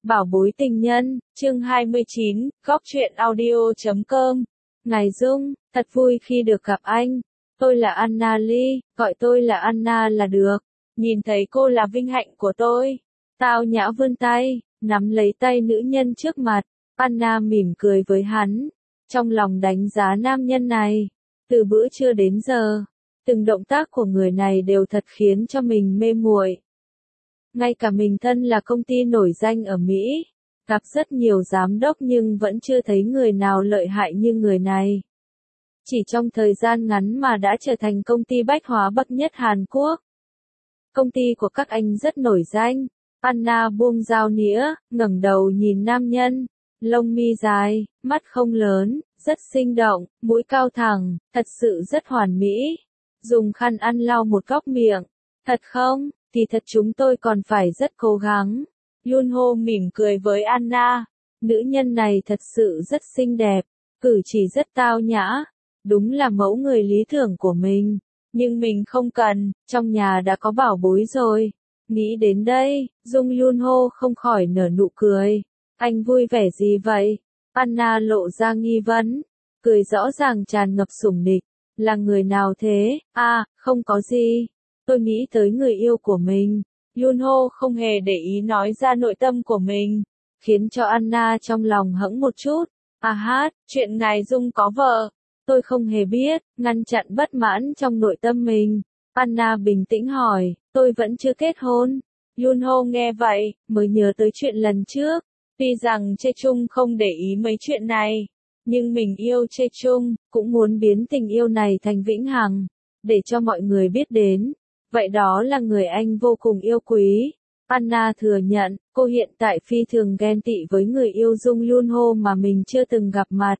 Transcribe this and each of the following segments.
Bảo bối tình nhân, chương 29, góc truyện audio.com. Ngài Dung, thật vui khi được gặp anh. Tôi là Anna Lee, gọi tôi là Anna là được. Nhìn thấy cô là vinh hạnh của tôi. Tao nhã vươn tay, nắm lấy tay nữ nhân trước mặt. Anna mỉm cười với hắn. Trong lòng đánh giá nam nhân này. Từ bữa trưa đến giờ, từng động tác của người này đều thật khiến cho mình mê muội. Ngay cả mình thân là công ty nổi danh ở Mỹ, gặp rất nhiều giám đốc nhưng vẫn chưa thấy người nào lợi hại như người này. Chỉ trong thời gian ngắn mà đã trở thành công ty bách hóa bậc nhất Hàn Quốc. Công ty của các anh rất nổi danh. Anna buông dao nĩa, ngẩng đầu nhìn nam nhân. Lông mi dài, mắt không lớn, rất sinh động, mũi cao thẳng, thật sự rất hoàn mỹ. Dùng khăn ăn lau một góc miệng. Thật không? Thì thật chúng tôi còn phải rất cố gắng. Yunho mỉm cười với Anna. Nữ nhân này thật sự rất xinh đẹp, cử chỉ rất tao nhã. Đúng là mẫu người lý tưởng của mình. Nhưng mình không cần, trong nhà đã có bảo bối rồi. Nghĩ đến đây, Dung Yunho không khỏi nở nụ cười. Anh vui vẻ gì vậy? Anna lộ ra nghi vấn. Cười rõ ràng tràn ngập sủng nịch. Là người nào thế? À, không có gì. Tôi nghĩ tới người yêu của mình. Yunho không hề để ý nói ra nội tâm của mình, khiến cho Anna trong lòng hững một chút. À hát, chuyện ngài Dung có vợ. Tôi không hề biết, ngăn chặn bất mãn trong nội tâm mình. Anna bình tĩnh hỏi, tôi vẫn chưa kết hôn. Yunho nghe vậy, mới nhớ tới chuyện lần trước. Tuy rằng Chê Chung không để ý mấy chuyện này, nhưng mình yêu Chê Chung, cũng muốn biến tình yêu này thành vĩnh hằng, để cho mọi người biết đến. Vậy đó là người anh vô cùng yêu quý. Anna thừa nhận, cô hiện tại phi thường ghen tị với người yêu Dung Yunho mà mình chưa từng gặp mặt.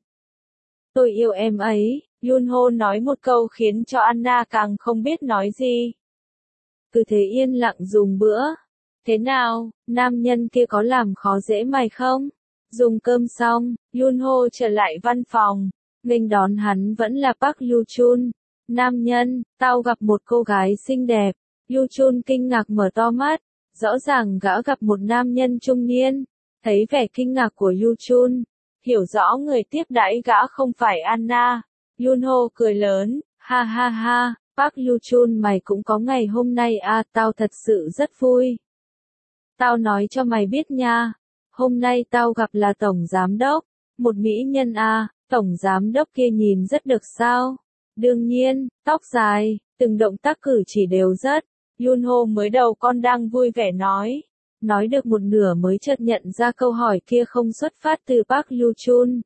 Tôi yêu em ấy, Yunho nói một câu khiến cho Anna càng không biết nói gì. Cứ thế yên lặng dùng bữa. Thế nào, nam nhân kia có làm khó dễ mày không? Dùng cơm xong, Yunho trở lại văn phòng. Nghênh đón hắn vẫn là Park Yoo-chun. Nam nhân, tao gặp một cô gái xinh đẹp. Yoo-chun kinh ngạc mở to mắt. Rõ ràng gã gặp một nam nhân trung niên. Thấy vẻ kinh ngạc của Yoo-chun, hiểu rõ người tiếp đãi gã không phải Anna. Yunho cười lớn, ha ha ha, Park Yoo-chun mày cũng có ngày hôm nay à, tao thật sự rất vui. Tao nói cho mày biết nha, hôm nay tao gặp là tổng giám đốc, một mỹ nhân à, tổng giám đốc kia nhìn rất được sao? Đương nhiên, tóc dài, từng động tác cử chỉ đều rất. Yunho mới đầu con đang vui vẻ nói được một nửa mới chợt nhận ra câu hỏi kia không xuất phát từ Park Yoo-chun.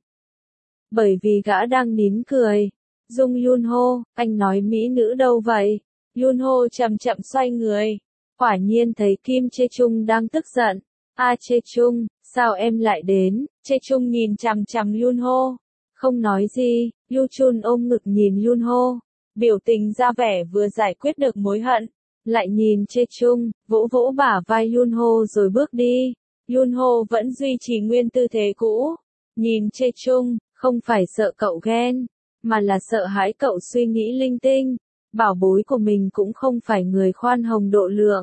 Bởi vì gã đang nín cười. Dung Yunho, anh nói mỹ nữ đâu vậy? Yunho chậm chậm xoay người. Quả nhiên thấy Kim Chê Chung đang tức giận. À Chê Chung, sao em lại đến? Chê Chung nhìn chằm chằm Yunho. Không nói gì, Yoo-chun ôm ngực nhìn Yunho. Biểu tình ra vẻ vừa giải quyết được mối hận. Lại nhìn Chê Chung, vỗ vỗ bả vai Yunho rồi bước đi. Yunho vẫn duy trì nguyên tư thế cũ. Nhìn Chê Chung, không phải sợ cậu ghen, mà là sợ hãi cậu suy nghĩ linh tinh. Bảo bối của mình cũng không phải người khoan hồng độ lượng.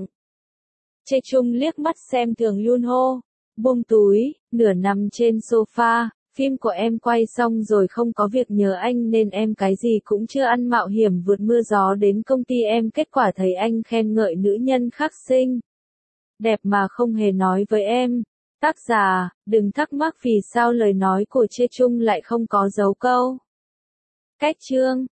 Chê Chung liếc mắt xem thường Yunho. Buông túi, nửa nằm trên sofa. Phim của em quay xong rồi không có việc nhờ anh nên em cái gì cũng chưa ăn mạo hiểm vượt mưa gió đến công ty em, kết quả thấy anh khen ngợi nữ nhân khác xinh đẹp mà không hề nói với em. Tác giả, đừng thắc mắc vì sao lời nói của Chê Chung lại không có dấu câu. Cách chương